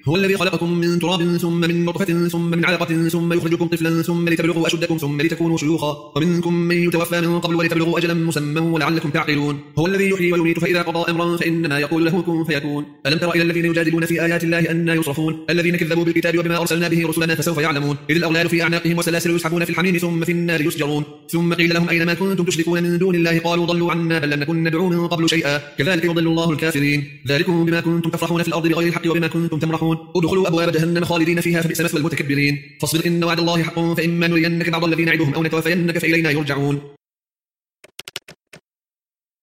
هو الذي خلقكم من تراب ثم من نطفة ثم من علقة ثم يخرجكم طفلا ثم لتبلغوا أشدكم ثم لتكونوا شيوخا ومنكم من يتوفى من قبل ولتبلغوا أجلا مسمى ولعلكم تعقلون. هو الذي يحيي ويميت فإذا قضى أمرا فإنما يقول له كن فيكون. ألم تر إلى الذين يجادلون في آيات الله أنى يصرفون الذين كذبوا بالكتاب وبما أرسلنا به رسلنا فسوف يعلمون إذ الأغلال في أعناقهم وسلاسل يسحبون في الحميم ثم في النار يسجرون ثم قيل لهم أين ما كنتم تشركون من دون الله قالوا ضلوا عنا بل لم نكن ندعو من قبل شيئا كذلك يضل الله الكافرين. ذلكم بما كنتم تفرحون في الأرض بغير الحق وبما كنتم تمرحون ادخلوا أبواب جهنم خالدين فيها فبئس مثوى المتكبرين. فاصبر إن وعد الله حق فإما نرينك بعض الذي نعدهم أو نتوفينك فإلينا يرجعون.